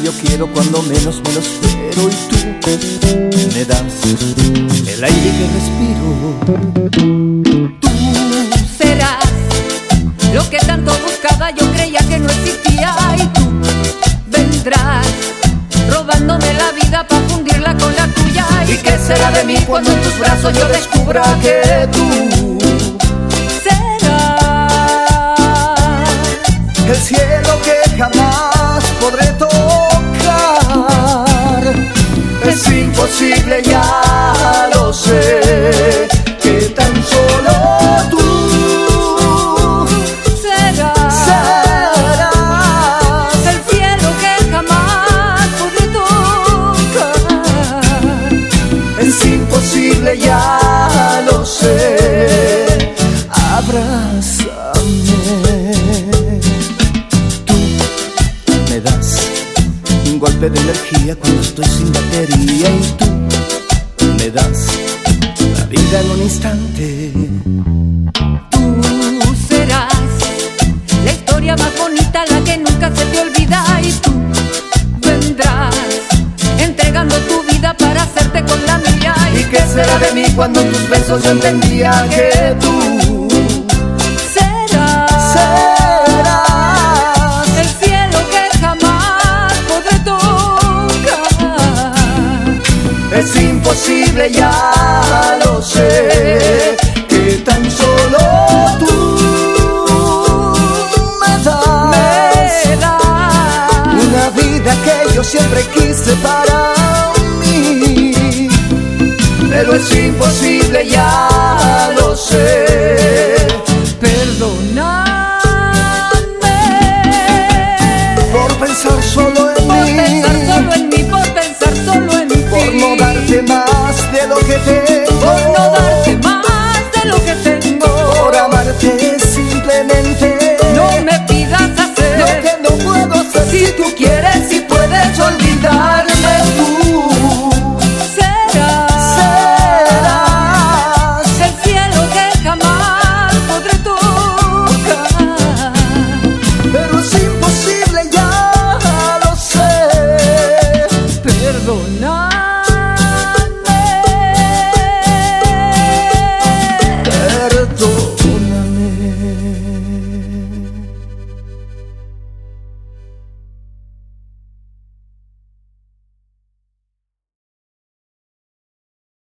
yo quiero cuando menos me lo espero. Y tú me das el aire que respiro. Tú serás lo que tanto buscaba, yo creía que no existía. Y tú vendrás robándome la vida para fundirla con la tuya. ¿Y qué será de mí cuando en tus brazos yo descubra que tú serás el cielo que jamás podré tocar? Es imposible, ya lo sé, que tan solo tú serás el cielo que jamás podré tocar. Es imposible, ya lo sé. Abrázame. Tú me das un golpe de energía cuando estoy sin batería. Y tú me das la vida en un instante. Tú serás la historia más bonita, la que nunca se te olvida. Y tú vendrás entregando tu vida para hacerte con la mía. ¿Y qué será de mí cuando en tus besos yo entendía que tú serás el cielo que jamás podré tocar? es imposible, ya lo sé, que tan solo tú me das una vida que yo siempre quise para mí. Pero es imposible, ya lo sé. Perdóname Por pensar solo en por mí, pensar solo en mí, por pensar solo en ti, por no darte más de lo que tengo, por no darte más de lo que tengo, por amarte simplemente. no me pidas hacer Lo que no puedo hacer, si tú quieres, si puedes olvidarme. tú Serás el cielo que jamás podré tocar. pero es imposible, ya lo sé. Perdona